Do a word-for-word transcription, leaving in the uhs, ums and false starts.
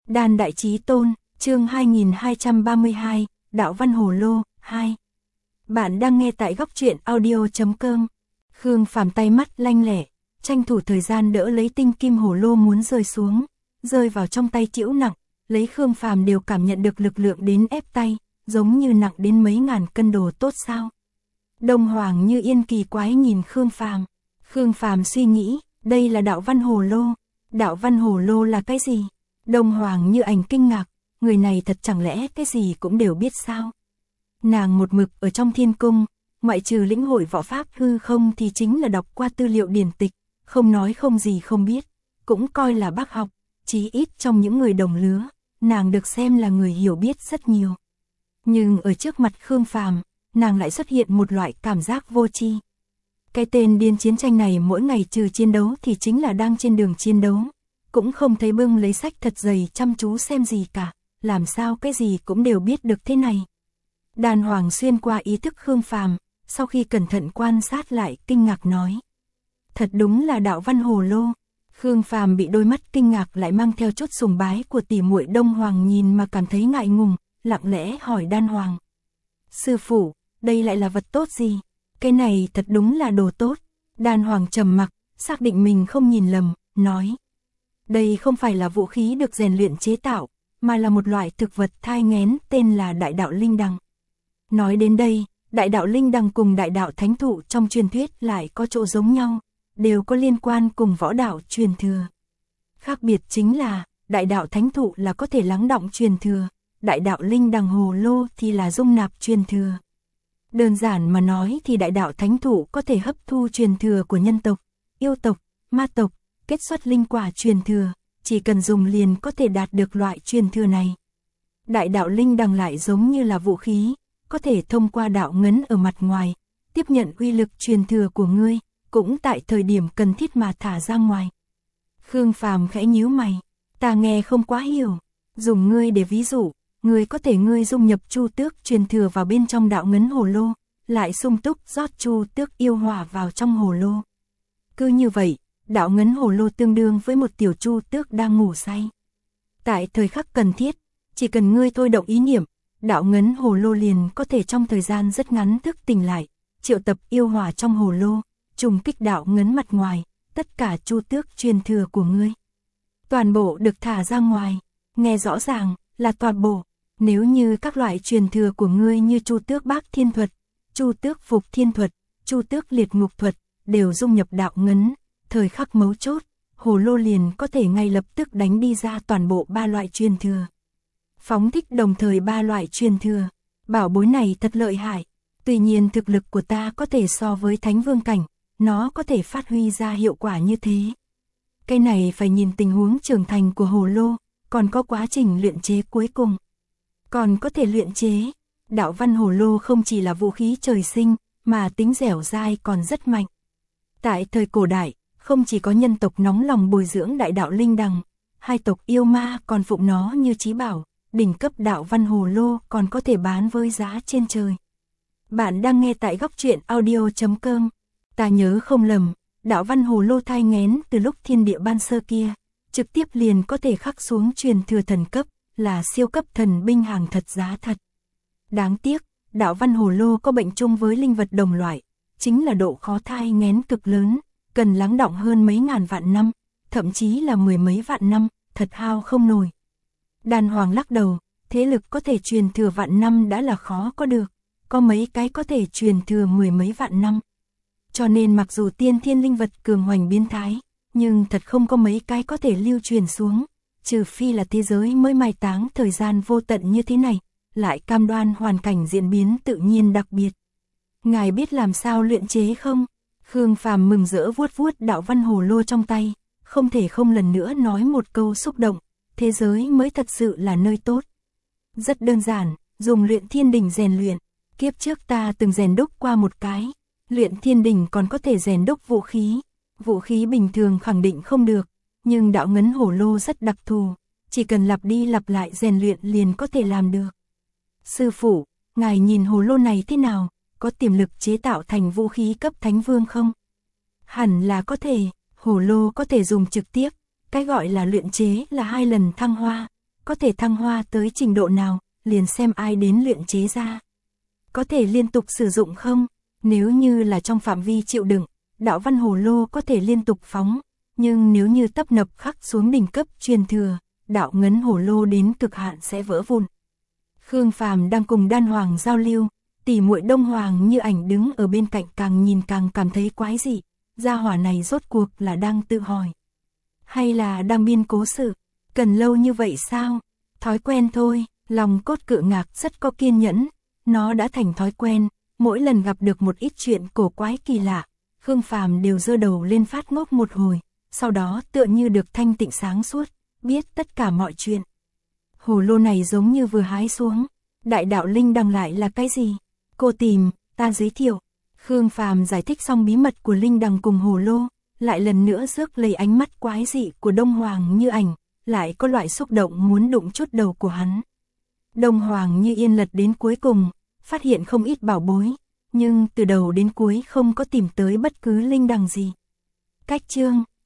Đan Đại Chí Tôn, chương hai nghìn hai trăm ba mươi hai, Đạo Văn Hồ Lô, hai. Bạn đang nghe tại góc truyện audio chấm com. Khương Phàm tay mắt lanh lẹ, tranh thủ thời gian đỡ lấy tinh kim hồ lô muốn rơi xuống, rơi vào trong tay chịu nặng, lấy Khương Phàm đều cảm nhận được lực lượng đến ép tay, giống như nặng đến mấy ngàn cân đồ tốt sao. Đông Hoàng Như Yên kỳ quái nhìn Khương Phàm. Khương Phàm suy nghĩ, đây là Đạo Văn Hồ Lô. Đạo Văn Hồ Lô là cái gì? Đông Hoàng Như Ảnh kinh ngạc, người này thật chẳng lẽ cái gì cũng đều biết sao? Nàng một mực ở trong thiên cung, ngoại trừ lĩnh hội võ pháp hư không thì chính là đọc qua tư liệu điển tịch, không nói không gì không biết, cũng coi là bác học, chí ít trong những người đồng lứa, nàng được xem là người hiểu biết rất nhiều. Nhưng ở trước mặt Khương Phàm, nàng lại xuất hiện một loại cảm giác vô tri. Cái tên điên chiến tranh này mỗi ngày trừ chiến đấu thì chính là đang trên đường chiến đấu, cũng không thấy bưng lấy sách thật dày chăm chú xem gì cả, làm sao cái gì cũng đều biết được thế này. Đàn Hoàng xuyên qua ý thức Khương Phàm, sau khi cẩn thận quan sát lại kinh ngạc nói. Thật đúng là Đạo Văn Hồ Lô. Khương Phàm bị đôi mắt kinh ngạc lại mang theo chút sùng bái của tỷ muội Đông Hoàng nhìn mà cảm thấy ngại ngùng, lặng lẽ hỏi Đan Hoàng. Sư phụ, đây lại là vật tốt gì? Cái này thật đúng là đồ tốt. Đan Hoàng trầm mặc, xác định mình không nhìn lầm, nói. Đây không phải là vũ khí được rèn luyện chế tạo, mà là một loại thực vật thai nghén tên là Đại Đạo Linh Đằng. Nói đến đây, Đại Đạo Linh Đằng cùng Đại Đạo Thánh Thụ trong truyền thuyết lại có chỗ giống nhau, đều có liên quan cùng võ đạo truyền thừa. Khác biệt chính là, Đại Đạo Thánh Thụ là có thể lắng đọng truyền thừa, Đại Đạo Linh Đằng Hồ Lô thì là dung nạp truyền thừa. Đơn giản mà nói thì Đại Đạo Thánh Thụ có thể hấp thu truyền thừa của nhân tộc, yêu tộc, ma tộc, kết xuất linh quả truyền thừa, chỉ cần dùng liền có thể đạt được loại truyền thừa này. Đại Đạo Linh Đằng lại giống như là vũ khí, có thể thông qua đạo ngấn ở mặt ngoài, tiếp nhận uy lực truyền thừa của ngươi, cũng tại thời điểm cần thiết mà thả ra ngoài. Khương Phàm khẽ nhíu mày, ta nghe không quá hiểu, dùng ngươi để ví dụ, ngươi có thể ngươi dung nhập Chu Tước truyền thừa vào bên trong đạo ngấn hồ lô, lại sung túc rót Chu Tước yêu hỏa vào trong hồ lô. Cứ như vậy, đạo ngấn hồ lô tương đương với một tiểu Chu Tước đang ngủ say. Tại thời khắc cần thiết, chỉ cần ngươi thôi động ý niệm, đạo ngấn hồ lô liền có thể trong thời gian rất ngắn thức tỉnh lại, triệu tập yêu hỏa trong hồ lô, trùng kích đạo ngấn mặt ngoài, tất cả Chu Tước truyền thừa của ngươi. Toàn bộ được thả ra ngoài, nghe rõ ràng, là toàn bộ. Nếu như các loại truyền thừa của ngươi như Chu Tước Bác Thiên Thuật, Chu Tước Phục Thiên Thuật, Chu Tước Liệt Ngục Thuật, đều dung nhập đạo ngấn, thời khắc mấu chốt, hồ lô liền có thể ngay lập tức đánh đi ra toàn bộ ba loại truyền thừa. Phóng thích đồng thời ba loại truyền thừa, bảo bối này thật lợi hại, tuy nhiên thực lực của ta có thể so với Thánh Vương cảnh, nó có thể phát huy ra hiệu quả như thế. Cái này phải nhìn tình huống trưởng thành của hồ lô, còn có quá trình luyện chế cuối cùng. Còn có thể luyện chế, Đạo Văn Hồ Lô không chỉ là vũ khí trời sinh, mà tính dẻo dai còn rất mạnh. Tại thời cổ đại, không chỉ có nhân tộc nóng lòng bồi dưỡng Đại Đạo Linh Đằng, hai tộc yêu ma còn phụng nó như chí bảo, đỉnh cấp Đạo Văn Hồ Lô còn có thể bán với giá trên trời. Bạn đang nghe tại góc truyện audio chấm com. Ta nhớ không lầm, Đạo Văn Hồ Lô thai nghén từ lúc thiên địa ban sơ kia, trực tiếp liền có thể khắc xuống truyền thừa thần cấp, là siêu cấp thần binh hàng thật giá thật. Đáng tiếc, Đạo Văn Hồ Lô có bệnh chung với linh vật đồng loại, chính là độ khó thai nghén cực lớn, cần lắng đọng hơn mấy ngàn vạn năm, thậm chí là mười mấy vạn năm, thật hao không nổi. Đan Hoàng lắc đầu, thế lực có thể truyền thừa vạn năm đã là khó có được, có mấy cái có thể truyền thừa mười mấy vạn năm. Cho nên mặc dù tiên thiên linh vật cường hoành biến thái, nhưng thật không có mấy cái có thể lưu truyền xuống, trừ phi là thế giới mới mai táng thời gian vô tận như thế này, lại cam đoan hoàn cảnh diễn biến tự nhiên đặc biệt. Ngài biết làm sao luyện chế không? Khương Phàm mừng rỡ vuốt vuốt Đạo Văn Hồ Lô trong tay, không thể không lần nữa nói một câu xúc động, thế giới mới thật sự là nơi tốt. Rất đơn giản, dùng luyện thiên đỉnh rèn luyện, kiếp trước ta từng rèn đúc qua một cái, luyện thiên đỉnh còn có thể rèn đúc vũ khí, vũ khí bình thường khẳng định không được, nhưng đạo ngấn hồ lô rất đặc thù, chỉ cần lặp đi lặp lại rèn luyện liền có thể làm được. Sư phụ, ngài nhìn hồ lô này thế nào, có tiềm lực chế tạo thành vũ khí cấp Thánh Vương không? Hẳn là có thể, hồ lô có thể dùng trực tiếp, cái gọi là luyện chế là hai lần thăng hoa, có thể thăng hoa tới trình độ nào, liền xem ai đến luyện chế ra. Có thể liên tục sử dụng không? Nếu như là trong phạm vi chịu đựng, đạo văn hồ lô có thể liên tục phóng, nhưng nếu như tấp nập khắc xuống đỉnh cấp truyền thừa, đạo ngấn hồ lô đến cực hạn sẽ vỡ vụn. Khương Phàm đang cùng Đan Hoàng giao lưu, tỷ muội Đông Hoàng Như Ảnh đứng ở bên cạnh càng nhìn càng cảm thấy quái dị, gia hỏa này rốt cuộc là đang tự hỏi, hay là đang biên cố sự, cần lâu như vậy sao? Thói quen thôi, lòng cốt cự ngạc rất có kiên nhẫn, nó đã thành thói quen, mỗi lần gặp được một ít chuyện cổ quái kỳ lạ, Khương Phàm đều giơ đầu lên phát ngốc một hồi, sau đó tựa như được thanh tịnh sáng suốt, biết tất cả mọi chuyện. Hồ lô này giống như vừa hái xuống, đại đạo linh đằng lại là cái gì? Cô tìm, ta giới thiệu. Khương Phàm giải thích xong bí mật của linh đằng cùng hồ lô, lại lần nữa rước lấy ánh mắt quái dị của Đông Hoàng Như Ảnh, lại có loại xúc động muốn đụng chút đầu của hắn. Đông Hoàng Như Yên lật đến cuối cùng, phát hiện không ít bảo bối, nhưng từ đầu đến cuối không có tìm tới bất cứ linh đằng gì. Cách chương,